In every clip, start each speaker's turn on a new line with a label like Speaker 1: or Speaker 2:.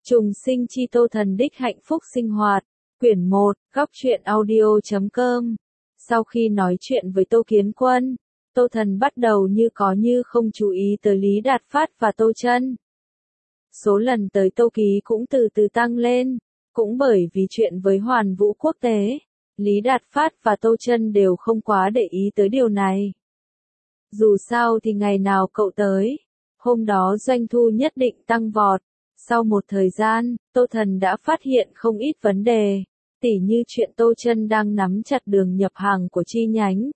Speaker 1: Trùng sinh chi Tô Thần đích hạnh phúc sinh hoạt, quyển 1, góc truyện audio.com. Sau khi nói chuyện với Tô Kiến Quân, Tô Thần bắt đầu như có như không chú ý tới Lý Đạt Phát và Tô Chân. Số lần tới Tô Ký cũng từ từ tăng lên, cũng bởi vì chuyện với Hoàn Vũ quốc tế, Lý Đạt Phát và Tô Chân đều không quá để ý tới điều này. Dù sao thì ngày nào cậu tới, hôm đó doanh thu nhất định tăng vọt. Sau một thời gian, Tô Thần đã phát hiện không ít vấn đề, tỉ như chuyện Tô Chân đang nắm chặt đường nhập hàng của chi nhánh.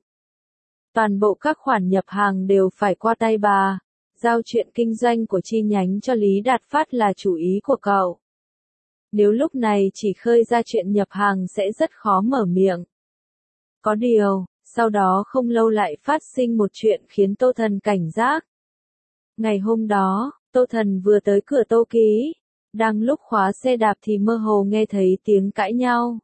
Speaker 1: Toàn bộ các khoản nhập hàng đều phải qua tay bà, giao chuyện kinh doanh của chi nhánh cho Lý Đạt Phát là chủ ý của cậu. Nếu lúc này chỉ khơi ra chuyện nhập hàng sẽ rất khó mở miệng. Có điều, sau đó không lâu lại phát sinh một chuyện khiến Tô Thần cảnh giác. Ngày hôm đó, Tô Thần vừa tới cửa Tô Ký, đang lúc khóa xe đạp thì mơ hồ nghe thấy tiếng cãi nhau.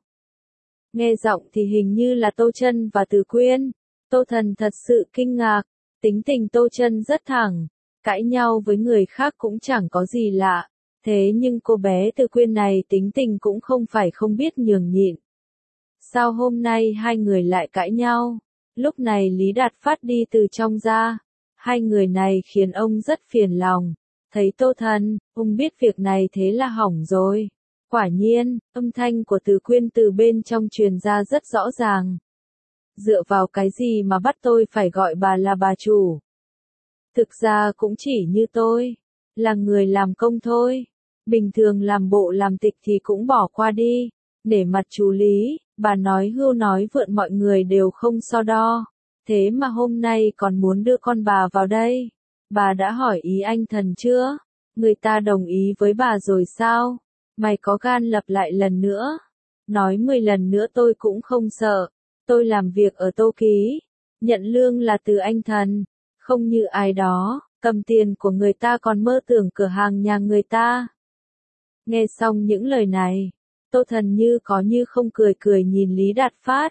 Speaker 1: Nghe giọng thì hình như là Tô Chân và Từ Quyên. Tô Thần thật sự kinh ngạc, tính tình Tô Chân rất thẳng, cãi nhau với người khác cũng chẳng có gì lạ, thế nhưng cô bé Từ Quyên này tính tình cũng không phải không biết nhường nhịn. Sao hôm nay hai người lại cãi nhau? Lúc này Lý Đạt Phát đi từ trong ra, hai người này khiến ông rất phiền lòng. Thấy Tô Thần, ông biết việc này thế là hỏng rồi. Quả nhiên, âm thanh của Từ Quyên từ bên trong truyền ra rất rõ ràng. Dựa vào cái gì mà bắt tôi phải gọi bà là bà chủ? Thực ra cũng chỉ như tôi, là người làm công thôi. Bình thường làm bộ làm tịch thì cũng bỏ qua đi. Để mặt chú Lý, bà nói hưu nói vượn mọi người đều không so đo. Thế mà hôm nay còn muốn đưa con bà vào đây. Bà đã hỏi ý anh Thần chưa? Người ta đồng ý với bà rồi sao? Mày có gan lặp lại lần nữa? Nói 10 lần nữa tôi cũng không sợ. Tôi làm việc ở Tô Ký, nhận lương là từ anh Thần, không như ai đó, cầm tiền của người ta còn mơ tưởng cửa hàng nhà người ta. Nghe xong những lời này, Tô Thần như có như không cười cười nhìn Lý Đạt Phát.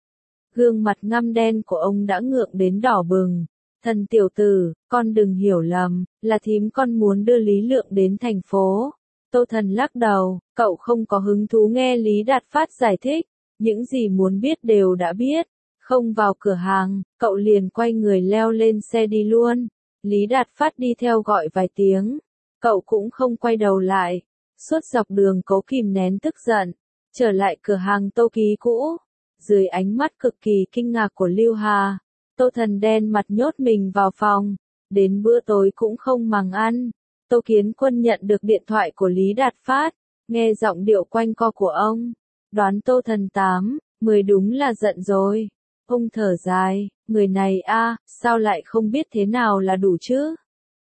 Speaker 1: Gương mặt ngăm đen của ông đã ngượng đến đỏ bừng. Thần tiểu tử, con đừng hiểu lầm, là thím con muốn đưa Lý Lượng đến thành phố. Tô Thần lắc đầu, cậu không có hứng thú nghe Lý Đạt Phát giải thích, những gì muốn biết đều đã biết. Không vào cửa hàng, cậu liền quay người leo lên xe đi luôn. Lý Đạt Phát đi theo gọi vài tiếng, cậu cũng không quay đầu lại. Suốt dọc đường cố kìm nén tức giận, trở lại cửa hàng Tô Ký cũ. Dưới ánh mắt cực kỳ kinh ngạc của Lưu Hà, Tô Thần đen mặt nhốt mình vào phòng, đến bữa tối cũng không màng ăn. Tô Kiến Quân nhận được điện thoại của Lý Đạt Phát, nghe giọng điệu quanh co của ông, đoán Tô Thần 8, 10 đúng là giận rồi. Ông thở dài, người này sao lại không biết thế nào là đủ chứ?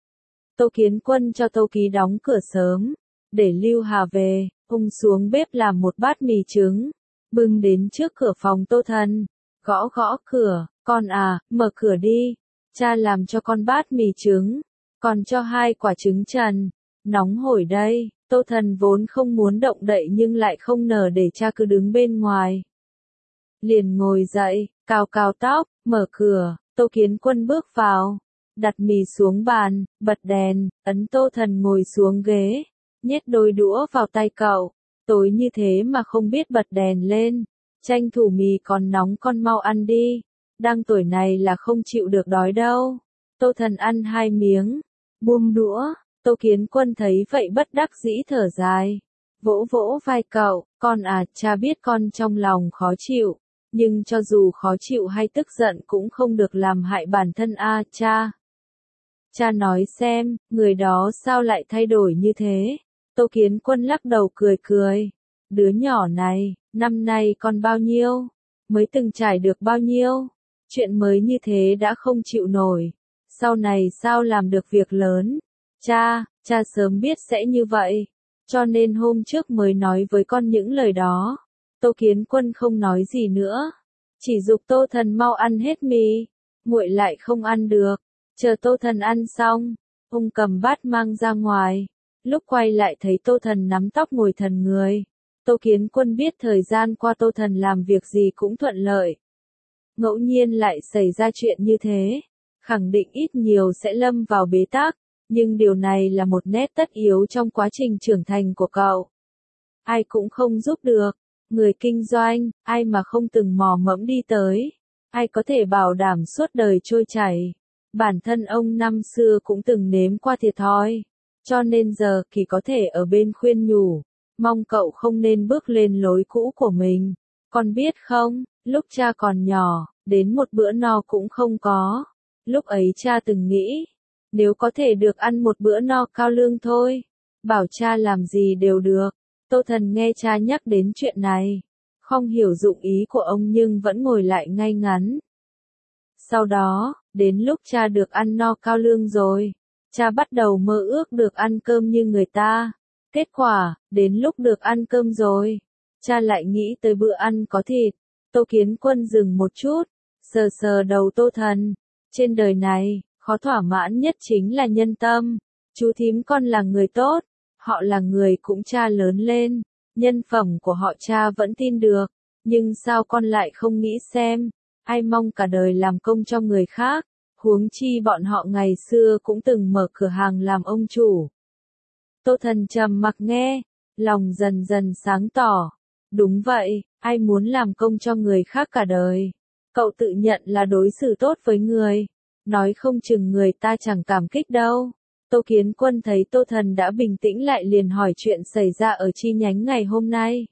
Speaker 1: Tô Kiến Quân cho Tô Ký đóng cửa sớm, để Lưu Hà về, ông xuống bếp làm một bát mì trứng, bưng đến trước cửa phòng Tô Thần, gõ gõ cửa. Con mở cửa đi, cha làm cho con bát mì trứng, còn cho 2 quả trứng trần, nóng hổi đây. Tô Thần vốn không muốn động đậy nhưng lại không nở để cha cứ đứng bên ngoài. Liền ngồi dậy, cào cào tóc, mở cửa, Tô Kiến Quân bước vào, đặt mì xuống bàn, bật đèn, ấn Tô Thần ngồi xuống ghế, nhét đôi đũa vào tay cậu. Tối như thế mà không biết bật đèn lên, tranh thủ mì còn nóng con mau ăn đi. Đang tuổi này là không chịu được đói đâu. Tô Thần ăn 2 miếng, buông đũa. Tô Kiến Quân thấy vậy bất đắc dĩ thở dài, vỗ vỗ vai cậu, con cha biết con trong lòng khó chịu, nhưng cho dù khó chịu hay tức giận cũng không được làm hại bản thân cha. Cha nói xem, người đó sao lại thay đổi như thế? Tô Kiến Quân lắc đầu cười cười, đứa nhỏ này, năm nay con bao nhiêu? Mới từng trải được bao nhiêu? Chuyện mới như thế đã không chịu nổi, sau này sao làm được việc lớn? Cha sớm biết sẽ như vậy, cho nên hôm trước mới nói với con những lời đó. Tô Kiến Quân không nói gì nữa, chỉ giục Tô Thần mau ăn hết mì, nguội lại không ăn được. Chờ Tô Thần ăn xong, ông cầm bát mang ra ngoài, lúc quay lại thấy Tô Thần nắm tóc ngồi thần người. Tô Kiến Quân biết thời gian qua Tô Thần làm việc gì cũng thuận lợi. Ngẫu nhiên lại xảy ra chuyện như thế, khẳng định ít nhiều sẽ lâm vào bế tắc, Nhưng điều này là một nét tất yếu trong quá trình trưởng thành của cậu. Ai cũng không giúp được. Người kinh doanh, ai mà không từng mò mẫm đi tới. Ai có thể bảo đảm suốt đời trôi chảy. Bản thân ông năm xưa cũng từng nếm qua thiệt thòi. Cho nên giờ Kỳ có thể ở bên khuyên nhủ. Mong cậu không nên bước lên lối cũ của mình. Con biết không, lúc cha còn nhỏ, đến một bữa no cũng không có. Lúc ấy cha từng nghĩ, nếu có thể được ăn một bữa no cao lương thôi, bảo cha làm gì đều được. Tô Thần nghe cha nhắc đến chuyện này, không hiểu dụng ý của ông nhưng vẫn ngồi lại ngay ngắn. Sau đó, đến lúc cha được ăn no cao lương rồi, cha bắt đầu mơ ước được ăn cơm như người ta. Kết quả, đến lúc được ăn cơm rồi, cha lại nghĩ tới bữa ăn có thịt. Tô Kiến Quân dừng một chút, sờ sờ đầu Tô Thần. Trên đời này, khó thỏa mãn nhất chính là nhân tâm. Chú thím con là người tốt, họ là người cũng cha lớn lên, nhân phẩm của họ cha vẫn tin được, nhưng sao con lại không nghĩ xem, ai mong cả đời làm công cho người khác, huống chi bọn họ ngày xưa cũng từng mở cửa hàng làm ông chủ. Tô Thần trầm mặc nghe, lòng dần dần sáng tỏ. Đúng vậy, ai muốn làm công cho người khác cả đời. Cậu tự nhận là đối xử tốt với người, nói không chừng người ta chẳng cảm kích đâu. Tô Kiến Quân thấy Tô Thần đã bình tĩnh lại liền hỏi chuyện xảy ra ở chi nhánh ngày hôm nay.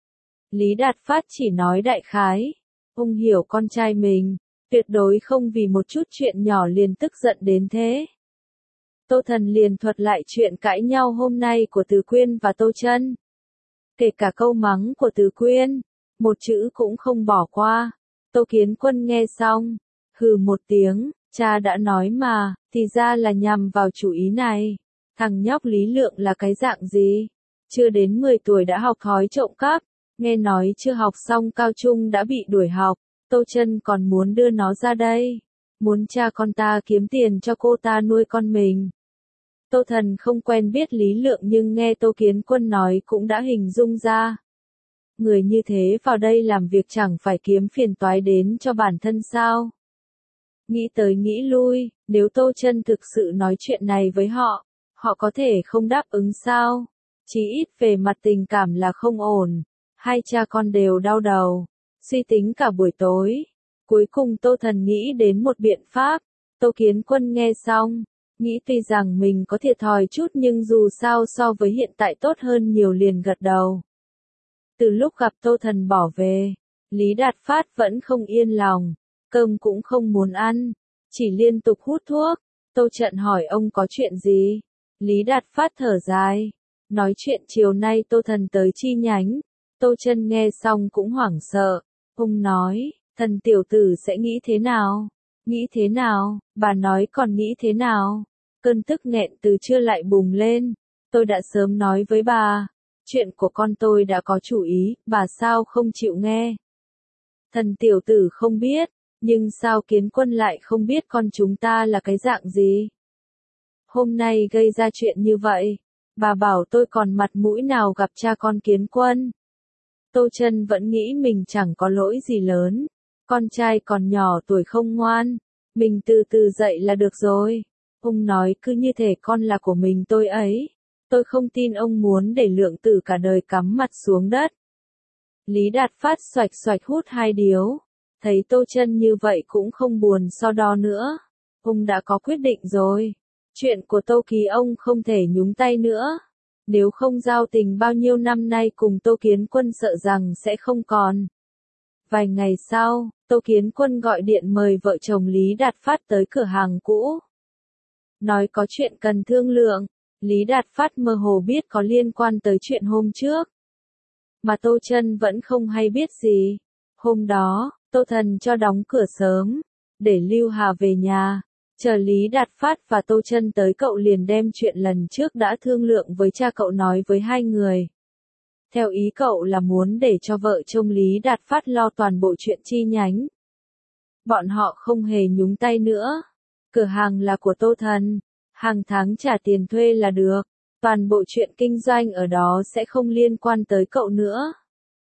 Speaker 1: Lý Đạt Phát chỉ nói đại khái. Ông hiểu con trai mình, tuyệt đối không vì một chút chuyện nhỏ liền tức giận đến thế. Tô Thần liền thuật lại chuyện cãi nhau hôm nay của Từ Quyên và Tô Chân. Kể cả câu mắng của Từ Quyên, một chữ cũng không bỏ qua. Tô Kiến Quân nghe xong, hừ một tiếng, cha đã nói mà, thì ra là nhằm vào chủ ý này. Thằng nhóc Lý Lượng là cái dạng gì? Chưa đến 10 tuổi đã học thói trộm cắp, nghe nói chưa học xong cao trung đã bị đuổi học. Tô Chân còn muốn đưa nó ra đây, muốn cha con ta kiếm tiền cho cô ta nuôi con mình. Tô Thần không quen biết Lý Lượng nhưng nghe Tô Kiến Quân nói cũng đã hình dung ra. Người như thế vào đây làm việc chẳng phải kiếm phiền toái đến cho bản thân sao? Nghĩ tới nghĩ lui, nếu Tô Chân thực sự nói chuyện này với họ, họ có thể không đáp ứng sao? Chí ít về mặt tình cảm là không ổn. Hai cha con đều đau đầu, suy tính cả buổi tối. Cuối cùng Tô Thần nghĩ đến một biện pháp. Tô Kiến Quân nghe xong, nghĩ tuy rằng mình có thiệt thòi chút nhưng dù sao so với hiện tại tốt hơn nhiều liền gật đầu. Từ lúc gặp Tô Thần bỏ về, Lý Đạt Phát vẫn không yên lòng, cơm cũng không muốn ăn, chỉ liên tục hút thuốc. Tô Trận hỏi ông có chuyện gì? Lý Đạt Phát thở dài, nói chuyện chiều nay Tô Thần tới chi nhánh. Tô Chân nghe xong cũng hoảng sợ. Ông nói, Thần tiểu tử sẽ nghĩ thế nào? Nghĩ thế nào? Bà nói còn nghĩ thế nào? Cơn tức nghẹn từ trưa lại bùng lên. Tôi đã sớm nói với bà, chuyện của con tôi đã có chủ ý, bà sao không chịu nghe? Thần tiểu tử không biết, nhưng sao Kiến Quân lại không biết con chúng ta là cái dạng gì? Hôm nay gây ra chuyện như vậy, bà bảo tôi còn mặt mũi nào gặp cha con Kiến Quân? Tô Chân vẫn nghĩ mình chẳng có lỗi gì lớn, con trai còn nhỏ tuổi không ngoan, mình từ từ dạy là được rồi. Ông nói cứ như thể con là của mình tôi ấy. Tôi không tin ông muốn để Lượng Tử cả đời cắm mặt xuống đất. Lý Đạt Phát xoạch xoạch hút 2 điếu, thấy Tô Chân như vậy cũng không buồn so đo nữa. Ông đã có quyết định rồi. Chuyện của Tô Ký ông không thể nhúng tay nữa. Nếu không giao tình bao nhiêu năm nay cùng Tô Kiến Quân sợ rằng sẽ không còn. Vài ngày sau, Tô Kiến Quân gọi điện mời vợ chồng Lý Đạt Phát tới cửa hàng cũ. Nói có chuyện cần thương lượng. Lý Đạt Phát mơ hồ biết có liên quan tới chuyện hôm trước. Mà Tô Chân vẫn không hay biết gì. Hôm đó, Tô Thần cho đóng cửa sớm, để Lưu Hà về nhà. Chờ Lý Đạt Phát và Tô Chân tới cậu liền đem chuyện lần trước đã thương lượng với cha cậu nói với hai người. Theo ý cậu là muốn để cho vợ chồng Lý Đạt Phát lo toàn bộ chuyện chi nhánh. Bọn họ không hề nhúng tay nữa. Cửa hàng là của Tô Thần, hàng tháng trả tiền thuê là được. Toàn bộ chuyện kinh doanh ở đó sẽ không liên quan tới cậu nữa.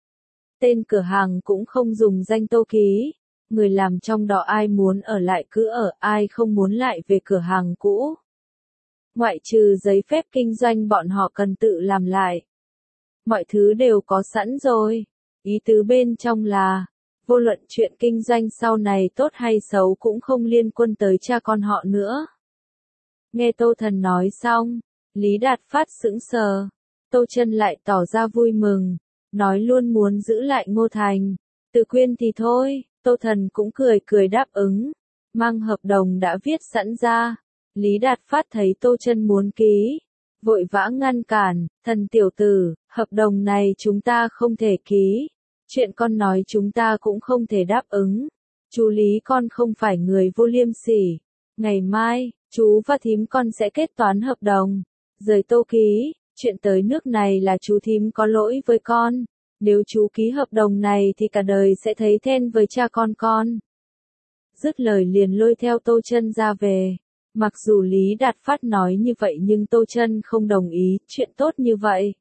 Speaker 1: Tên cửa hàng cũng không dùng danh Tô Ký. Người làm trong đó ai muốn ở lại cứ ở, ai không muốn lại về cửa hàng cũ. Ngoại trừ giấy phép kinh doanh bọn họ cần tự làm lại. Mọi thứ đều có sẵn rồi. Ý tứ bên trong là, vô luận chuyện kinh doanh sau này tốt hay xấu cũng không liên quan tới cha con họ nữa. Nghe Tô Thần nói xong, Lý Đạt Phát sững sờ. Tô Chân lại tỏ ra vui mừng, nói luôn muốn giữ lại Ngô Thành. Từ Quyên thì thôi, Tô Thần cũng cười cười đáp ứng, mang hợp đồng đã viết sẵn ra. Lý Đạt Phát thấy Tô Chân muốn ký, vội vã ngăn cản, Thần tiểu tử, hợp đồng này chúng ta không thể ký, chuyện con nói chúng ta cũng không thể đáp ứng. Chú Lý con không phải người vô liêm sỉ, ngày mai, chú và thím con sẽ kết toán hợp đồng, rời Tô ký, chuyện tới nước này là chú thím có lỗi với con, nếu chú ký hợp đồng này thì cả đời sẽ thấy thẹn với cha con. Dứt lời liền lôi theo Tô Chân ra về. Mặc dù Lý Đạt Phát nói như vậy nhưng Tô Chân không đồng ý, chuyện tốt như vậy.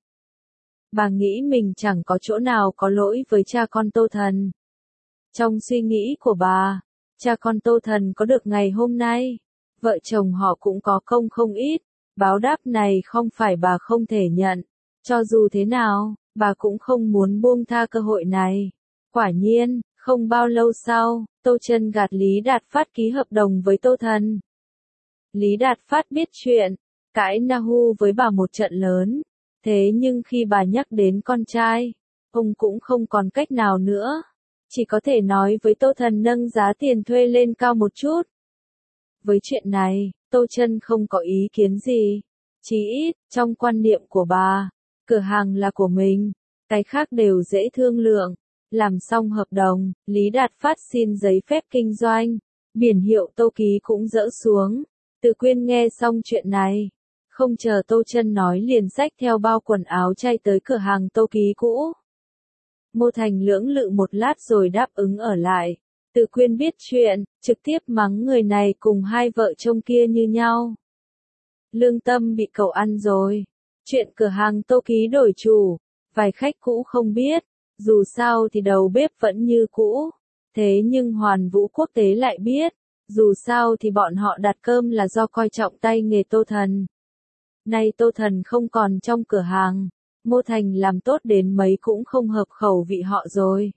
Speaker 1: Bà nghĩ mình chẳng có chỗ nào có lỗi với cha con Tô Thần. Trong suy nghĩ của bà, cha con Tô Thần có được ngày hôm nay, vợ chồng họ cũng có công không ít, báo đáp này không phải bà không thể nhận. Cho dù thế nào, bà cũng không muốn buông tha cơ hội này. Quả nhiên, không bao lâu sau, Tô Chân gạt Lý Đạt Phát ký hợp đồng với Tô Thần. Lý Đạt Phát biết chuyện, cãi Nahu với bà một trận lớn, thế nhưng khi bà nhắc đến con trai, ông cũng không còn cách nào nữa, chỉ có thể nói với Tô Thần nâng giá tiền thuê lên cao một chút. Với chuyện này, Tô Chân không có ý kiến gì, chí ít, trong quan niệm của bà, cửa hàng là của mình, cái khác đều dễ thương lượng. Làm xong hợp đồng, Lý Đạt Phát xin giấy phép kinh doanh, biển hiệu Tô ký cũng dỡ xuống. Từ Quyên nghe xong chuyện này, không chờ Tô Chân nói liền xách theo bao quần áo chạy tới cửa hàng Tô ký cũ. Ngô Thành lưỡng lự một lát rồi đáp ứng ở lại. Từ Quyên biết chuyện, trực tiếp mắng người này cùng hai vợ chồng kia như nhau. Lương tâm bị cậu ăn rồi. Chuyện cửa hàng Tô ký đổi chủ, vài khách cũ không biết, dù sao thì đầu bếp vẫn như cũ. Thế nhưng Hoàn Vũ Quốc tế lại biết. Dù sao thì bọn họ đặt cơm là do coi trọng tay nghề Tô Thần. Nay Tô Thần không còn trong cửa hàng, Ngô Thành làm tốt đến mấy cũng không hợp khẩu vị họ rồi.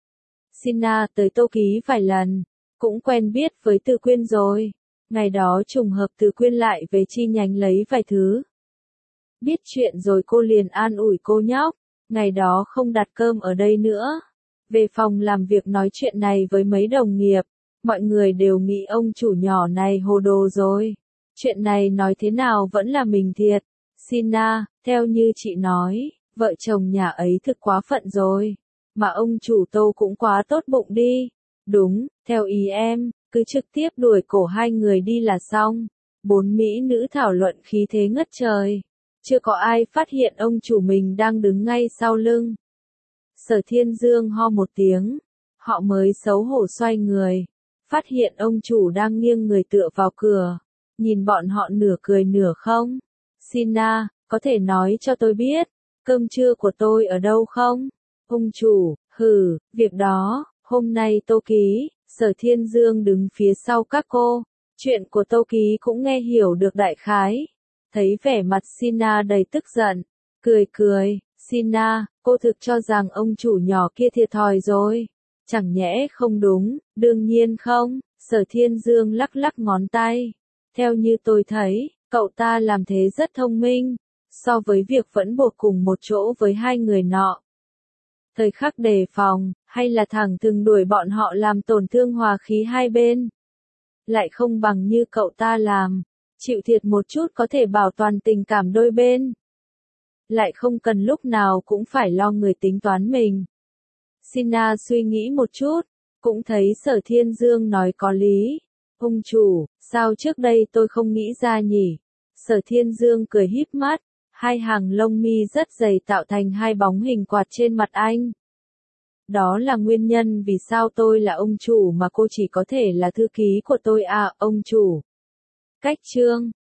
Speaker 1: Sina tới Tô ký vài lần, cũng quen biết với Từ Quyên rồi. Ngày đó trùng hợp Từ Quyên lại về chi nhánh lấy vài thứ. Biết chuyện rồi cô liền an ủi cô nhóc, ngày đó không đặt cơm ở đây nữa. Về phòng làm việc nói chuyện này với mấy đồng nghiệp. Mọi người đều nghĩ ông chủ nhỏ này hồ đồ rồi. Chuyện này nói thế nào vẫn là mình thiệt. Sina, theo như chị nói, vợ chồng nhà ấy thực quá phận rồi. Mà ông chủ Tô cũng quá tốt bụng đi. Đúng, theo ý em, cứ trực tiếp đuổi cổ hai người đi là xong. Bốn mỹ nữ thảo luận khí thế ngất trời. Chưa có ai phát hiện ông chủ mình đang đứng ngay sau lưng. Sở Thiên Dương ho một tiếng. Họ mới xấu hổ xoay người. Phát hiện ông chủ đang nghiêng người tựa vào cửa, nhìn bọn họ nửa cười nửa không. Sina, có thể nói cho tôi biết, cơm trưa của tôi ở đâu không? Ông chủ, việc đó, hôm nay Tô ký, Sở Thiên Dương đứng phía sau các cô, chuyện của Tô ký cũng nghe hiểu được đại khái. Thấy vẻ mặt Sina đầy tức giận, cười, Sina, cô thực cho rằng ông chủ nhỏ kia thiệt thòi rồi. Chẳng nhẽ không đúng, đương nhiên không, Sở Thiên Dương lắc lắc ngón tay. Theo như tôi thấy, cậu ta làm thế rất thông minh, so với việc vẫn buộc cùng một chỗ với hai người nọ. Thời khắc đề phòng, hay là thẳng thừng đuổi bọn họ làm tổn thương hòa khí hai bên. Lại không bằng như cậu ta làm, chịu thiệt một chút có thể bảo toàn tình cảm đôi bên. Lại không cần lúc nào cũng phải lo người tính toán mình. Sina suy nghĩ một chút, cũng thấy Sở Thiên Dương nói có lý. Ông chủ, sao trước đây tôi không nghĩ ra nhỉ? Sở Thiên Dương cười híp mắt, hai hàng lông mi rất dày tạo thành hai bóng hình quạt trên mặt anh. Đó là nguyên nhân vì sao tôi là ông chủ mà cô chỉ có thể là thư ký của tôi à, ông chủ. Cách chương